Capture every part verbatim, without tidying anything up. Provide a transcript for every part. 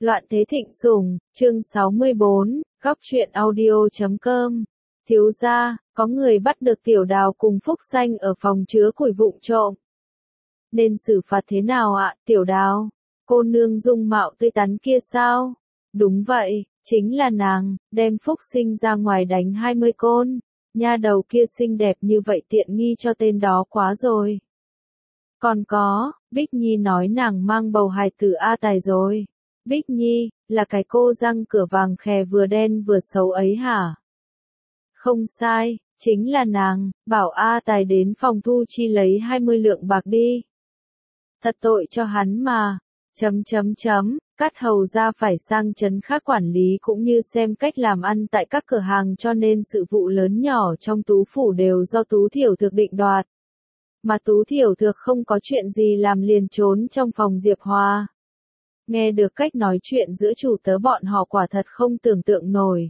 Loạn thế thịnh sủng, chương sáu mươi bốn, góc truyện audio chấm com. Thiếu gia, có người bắt được Tiểu Đào cùng Phúc Xanh ở phòng chứa củi vụng trộm. Nên xử phạt thế nào ạ, Tiểu Đào? Cô nương dung mạo tươi tắn kia sao? Đúng vậy, chính là nàng, đem Phúc Sinh ra ngoài đánh hai mươi côn. Nha đầu kia xinh đẹp như vậy tiện nghi cho tên đó quá rồi. Còn có, Bích Nhi nói nàng mang bầu hài tử A Tài rồi. Bích Nhi, là cái cô răng cửa vàng khè vừa đen vừa xấu ấy hả? Không sai, chính là nàng, bảo A Tài đến phòng thu chi lấy hai mươi lượng bạc đi. Thật tội cho hắn mà. Chấm chấm chấm, Cát Hầu ra phải sang trấn khác quản lý cũng như xem cách làm ăn tại các cửa hàng, cho nên sự vụ lớn nhỏ trong Tú phủ đều do Tú Thiểu Thược định đoạt. Mà Tú Thiểu Thược không có chuyện gì làm liền trốn trong phòng Diệp Hòa. Nghe được cách nói chuyện giữa chủ tớ bọn họ quả thật không tưởng tượng nổi.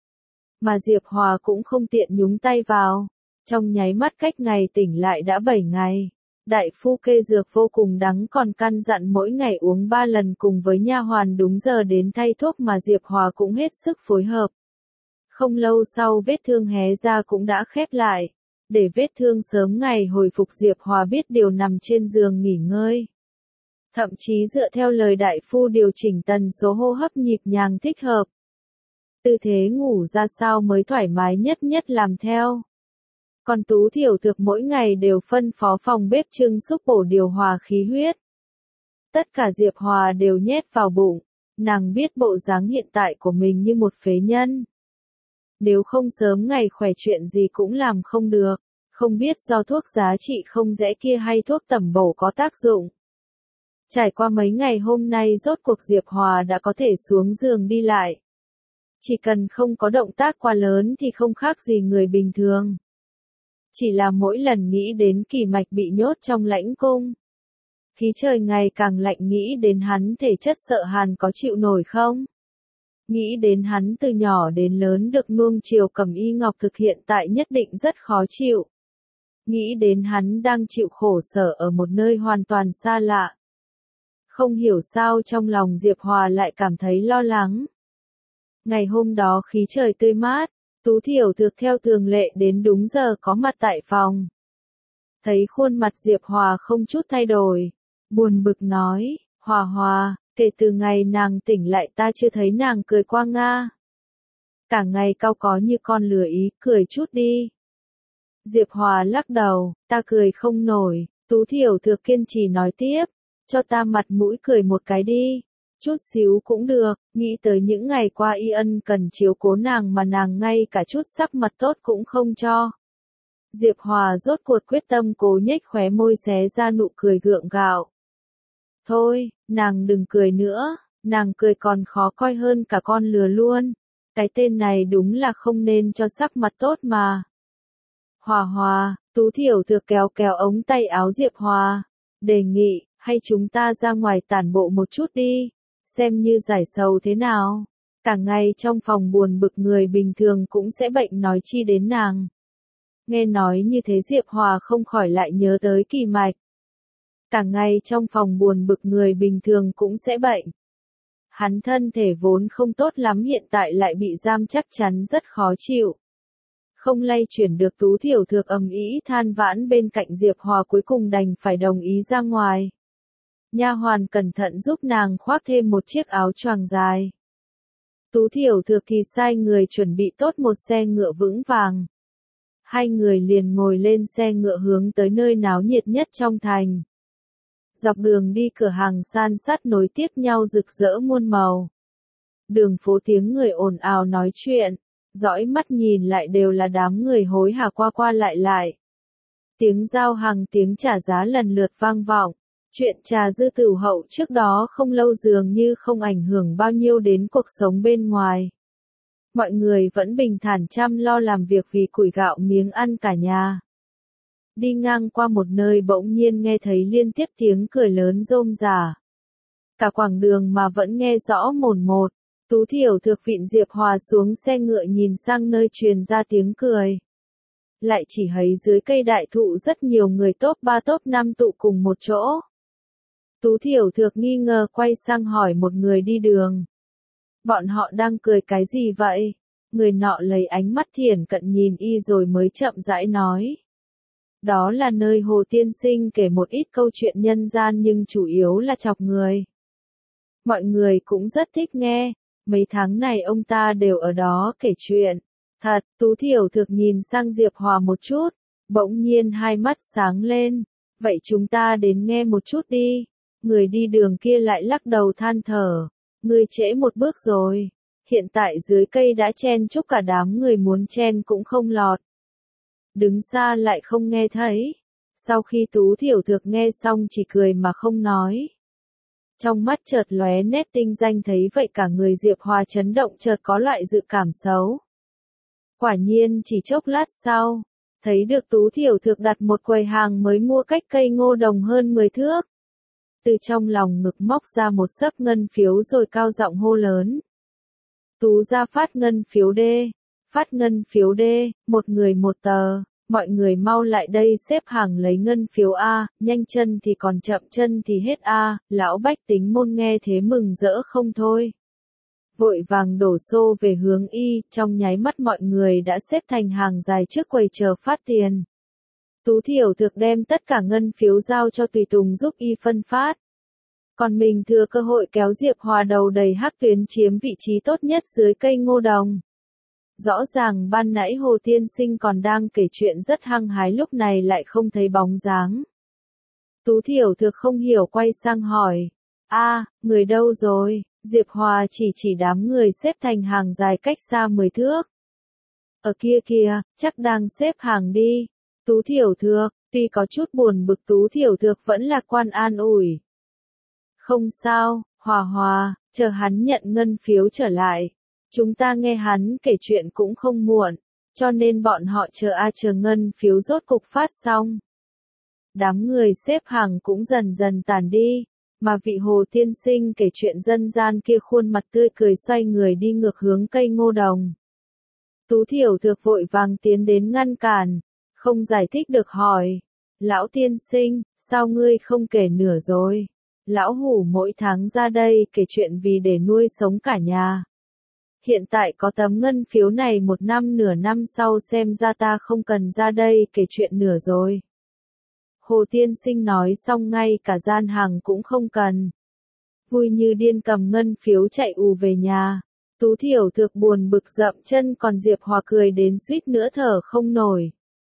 Mà Diệp Hòa cũng không tiện nhúng tay vào. Trong nháy mắt cách ngày tỉnh lại đã bảy ngày. Đại phu kê dược vô cùng đắng còn căn dặn mỗi ngày uống ba lần cùng với nha hoàn đúng giờ đến thay thuốc, mà Diệp Hòa cũng hết sức phối hợp. Không lâu sau vết thương hé ra cũng đã khép lại. Để vết thương sớm ngày hồi phục, Diệp Hòa biết điều nằm trên giường nghỉ ngơi. Thậm chí dựa theo lời đại phu điều chỉnh tần số hô hấp nhịp nhàng thích hợp. Tư thế ngủ ra sao mới thoải mái nhất nhất làm theo. Còn Tú Thiểu Thược mỗi ngày đều phân phó phòng bếp trưng xúc bổ điều hòa khí huyết. Tất cả Diệp Hòa đều nhét vào bụng. Nàng biết bộ dáng hiện tại của mình như một phế nhân. Nếu không sớm ngày khỏe chuyện gì cũng làm không được. Không biết do thuốc giá trị không rẻ kia hay thuốc tẩm bổ có tác dụng. Trải qua mấy ngày hôm nay rốt cuộc Diệp Hòa đã có thể xuống giường đi lại. Chỉ cần không có động tác quá lớn thì không khác gì người bình thường. Chỉ là mỗi lần nghĩ đến Kỳ Mạch bị nhốt trong lãnh cung. Khí trời ngày càng lạnh, nghĩ đến hắn thể chất sợ hàn có chịu nổi không? Nghĩ đến hắn từ nhỏ đến lớn được nuông chiều Cẩm Y Ngọc thực hiện tại nhất định rất khó chịu. Nghĩ đến hắn đang chịu khổ sở ở một nơi hoàn toàn xa lạ. Không hiểu sao trong lòng Diệp Hòa lại cảm thấy lo lắng. Ngày hôm đó khí trời tươi mát, Tú Thiểu Thược theo thường lệ đến đúng giờ có mặt tại phòng. Thấy khuôn mặt Diệp Hòa không chút thay đổi, buồn bực nói, Hòa Hòa, kể từ ngày nàng tỉnh lại ta chưa thấy nàng cười qua nga. Cả ngày cau có như con lừa ý, cười chút đi. Diệp Hòa lắc đầu, ta cười không nổi. Tú Thiểu Thược kiên trì nói tiếp, cho ta mặt mũi cười một cái đi. Chút xíu cũng được, nghĩ tới những ngày qua y ân cần chiếu cố nàng mà nàng ngay cả chút sắc mặt tốt cũng không cho. Diệp Hòa rốt cuộc quyết tâm cố nhếch khóe môi xé ra nụ cười gượng gạo. Thôi, nàng đừng cười nữa, nàng cười còn khó coi hơn cả con lừa luôn. Cái tên này đúng là không nên cho sắc mặt tốt mà. Hòa Hòa, Tú Thiểu Thược kéo kéo ống tay áo Diệp Hòa, đề nghị, hay chúng ta ra ngoài tản bộ một chút đi. Xem như giải sầu thế nào. Cả ngày trong phòng buồn bực, người bình thường cũng sẽ bệnh nói chi đến nàng. Nghe nói như thế Diệp Hòa không khỏi lại nhớ tới Kỳ Mạch. Cả ngày trong phòng buồn bực, người bình thường cũng sẽ bệnh. Hắn thân thể vốn không tốt lắm, hiện tại lại bị giam chắc chắn rất khó chịu. Không lay chuyển được, Tú Thiểu Thược ầm ĩ than vãn bên cạnh Diệp Hòa, cuối cùng đành phải đồng ý ra ngoài. Nha hoàn cẩn thận giúp nàng khoác thêm một chiếc áo choàng dài. Tú Thiểu Thược thì sai người chuẩn bị tốt một xe ngựa vững vàng. Hai người liền ngồi lên xe ngựa hướng tới nơi náo nhiệt nhất trong thành. Dọc đường đi cửa hàng san sát nối tiếp nhau rực rỡ muôn màu. Đường phố tiếng người ồn ào nói chuyện, dõi mắt nhìn lại đều là đám người hối hả qua qua lại lại. Tiếng giao hàng, tiếng trả giá lần lượt vang vọng. Chuyện trà dư tửu hậu trước đó không lâu dường như không ảnh hưởng bao nhiêu đến cuộc sống bên ngoài. Mọi người vẫn bình thản chăm lo làm việc vì củi gạo miếng ăn cả nhà. Đi ngang qua một nơi bỗng nhiên nghe thấy liên tiếp tiếng cười lớn rôm rả. Cả quãng đường mà vẫn nghe rõ mồn một. Tú Thiểu Thược vịn Diệp Hòa xuống xe ngựa, nhìn sang nơi truyền ra tiếng cười. Lại chỉ thấy dưới cây đại thụ rất nhiều người top ba top năm tụ cùng một chỗ. Tú Thiểu Thược nghi ngờ quay sang hỏi một người đi đường. Bọn họ đang cười cái gì vậy? Người nọ lấy ánh mắt thiển cận nhìn y rồi mới chậm rãi nói. Đó là nơi Hồ Tiên Sinh kể một ít câu chuyện nhân gian nhưng chủ yếu là chọc người. Mọi người cũng rất thích nghe, mấy tháng này ông ta đều ở đó kể chuyện. Thật, Tú Thiểu Thược nhìn sang Diệp Hòa một chút, bỗng nhiên hai mắt sáng lên. Vậy chúng ta đến nghe một chút đi. Người đi đường kia lại lắc đầu than thở. Ngươi trễ một bước rồi. Hiện tại dưới cây đã chen chúc cả đám người muốn chen cũng không lọt. Đứng xa lại không nghe thấy. Sau khi Tú Thiểu Thược nghe xong chỉ cười mà không nói. Trong mắt chợt lóe nét tinh danh thấy vậy cả người Diệp Hòa chấn động chợt có loại dự cảm xấu. Quả nhiên chỉ chốc lát sau, thấy được Tú Thiểu Thược đặt một quầy hàng mới mua cách cây ngô đồng hơn mười thước. Từ trong lòng ngực móc ra một xấp ngân phiếu rồi cao giọng hô lớn. Tú ra phát ngân phiếu đê, phát ngân phiếu đê, một người một tờ, mọi người mau lại đây xếp hàng lấy ngân phiếu A, nhanh chân thì còn chậm chân thì hết A, lão bách tính môn nghe thế mừng rỡ không thôi. Vội vàng đổ xô về hướng y, trong nháy mắt mọi người đã xếp thành hàng dài trước quầy chờ phát tiền. Tú Thiểu Thược đem tất cả ngân phiếu giao cho tùy tùng giúp y phân phát. Còn mình thừa cơ hội kéo Diệp Hòa đầu đầy hắc tuyến chiếm vị trí tốt nhất dưới cây ngô đồng. Rõ ràng ban nãy Hồ Tiên Sinh còn đang kể chuyện rất hăng hái lúc này lại không thấy bóng dáng. Tú Thiểu Thược không hiểu quay sang hỏi. A, người đâu rồi? Diệp Hòa chỉ chỉ đám người xếp thành hàng dài cách xa mười thước. Ở kia kìa, chắc đang xếp hàng đi. Tú Thiểu Thược, tuy có chút buồn bực Tú Thiểu Thược vẫn lạc quan an ủi. Không sao, Hòa Hòa, chờ hắn nhận ngân phiếu trở lại. Chúng ta nghe hắn kể chuyện cũng không muộn, cho nên bọn họ chờ a chờ ngân phiếu rốt cục phát xong. Đám người xếp hàng cũng dần dần tàn đi, mà vị Hồ Tiên Sinh kể chuyện dân gian kia khuôn mặt tươi cười xoay người đi ngược hướng cây ngô đồng. Tú Thiểu Thược vội vàng tiến đến ngăn cản, không giải thích được hỏi. Lão Tiên Sinh, sao ngươi không kể nửa rồi? Lão Hủ mỗi tháng ra đây kể chuyện vì để nuôi sống cả nhà. Hiện tại có tấm ngân phiếu này một năm nửa năm sau xem ra ta không cần ra đây kể chuyện nửa rồi. Hồ Tiên Sinh nói xong ngay cả gian hàng cũng không cần. Vui như điên cầm ngân phiếu chạy ù về nhà. Tú Thiểu Thược buồn bực dậm chân còn Diệp Hòa cười đến suýt nữa thở không nổi.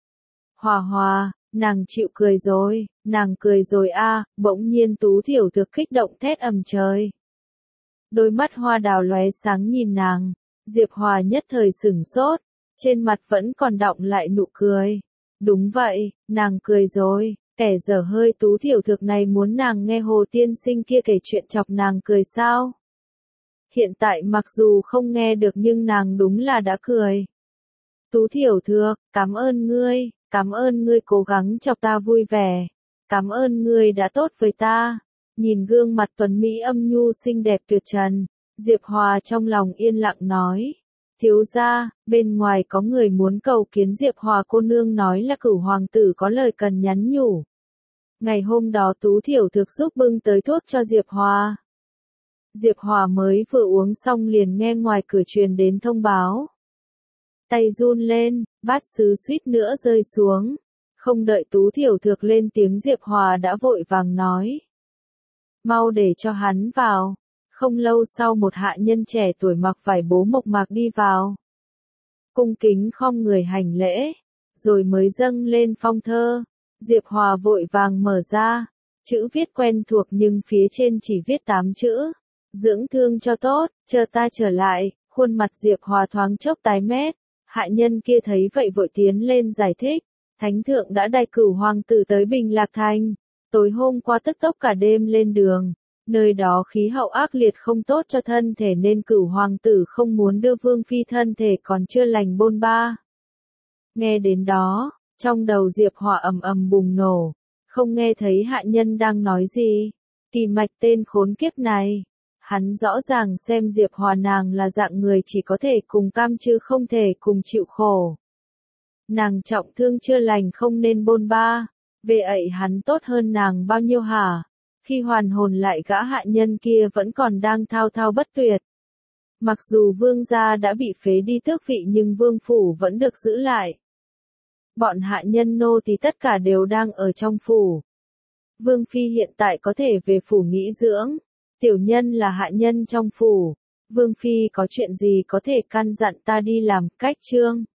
Hòa Hòa, nàng chịu cười rồi, nàng cười rồi a, bỗng nhiên Tú Thiểu Thược kích động thét ầm trời. Đôi mắt hoa đào lóe sáng nhìn nàng, Diệp Hòa nhất thời sửng sốt, trên mặt vẫn còn đọng lại nụ cười. Đúng vậy, nàng cười rồi, kẻ dở hơi Tú Thiểu Thược này muốn nàng nghe Hồ Tiên Sinh kia kể chuyện chọc nàng cười sao? Hiện tại mặc dù không nghe được nhưng nàng đúng là đã cười. Tú Thiểu Thược, cảm ơn ngươi, cảm ơn ngươi cố gắng chọc ta vui vẻ, cảm ơn ngươi đã tốt với ta. Nhìn gương mặt tuấn mỹ âm nhu xinh đẹp tuyệt trần, Diệp Hòa trong lòng yên lặng nói. Thiếu gia, bên ngoài có người muốn cầu kiến Diệp Hòa cô nương nói là Cửu hoàng tử có lời cần nhắn nhủ. Ngày hôm đó Tú Thiểu Thược giúp bưng tới thuốc cho Diệp Hòa. Diệp Hòa mới vừa uống xong liền nghe ngoài cửa truyền đến thông báo. Tay run lên, bát sứ suýt nữa rơi xuống. Không đợi Tú Thiểu Thược lên tiếng Diệp Hòa đã vội vàng nói. Mau để cho hắn vào. Không lâu sau một hạ nhân trẻ tuổi mặc vải bố mộc mạc đi vào. Cung kính khom người hành lễ, rồi mới dâng lên phong thơ. Diệp Hòa vội vàng mở ra, chữ viết quen thuộc nhưng phía trên chỉ viết tám chữ. Dưỡng thương cho tốt, chờ ta trở lại, khuôn mặt Diệp Hòa thoáng chốc tái mét. Hạ nhân kia thấy vậy vội tiến lên giải thích. Thánh thượng đã đày Cửu hoàng tử tới Bình Lạc Thành. Tối hôm qua tức tốc cả đêm lên đường. Nơi đó khí hậu ác liệt không tốt cho thân thể nên Cửu hoàng tử không muốn đưa vương phi thân thể còn chưa lành bôn ba. Nghe đến đó, trong đầu Diệp Hòa ầm ầm bùng nổ. Không nghe thấy hạ nhân đang nói gì. Kỳ Mạch tên khốn kiếp này. Hắn rõ ràng xem Diệp Hòa nàng là dạng người chỉ có thể cùng cam chứ không thể cùng chịu khổ. Nàng trọng thương chưa lành không nên bôn ba, về ậy hắn tốt hơn nàng bao nhiêu hả? Khi hoàn hồn lại gã hạ nhân kia vẫn còn đang thao thao bất tuyệt. Mặc dù vương gia đã bị phế đi tước vị nhưng vương phủ vẫn được giữ lại. Bọn hạ nhân nô thì tất cả đều đang ở trong phủ. Vương phi hiện tại có thể về phủ nghỉ dưỡng. Tiểu nhân là hạ nhân trong phủ. Vương phi có chuyện gì có thể căn dặn ta đi làm, cách chương.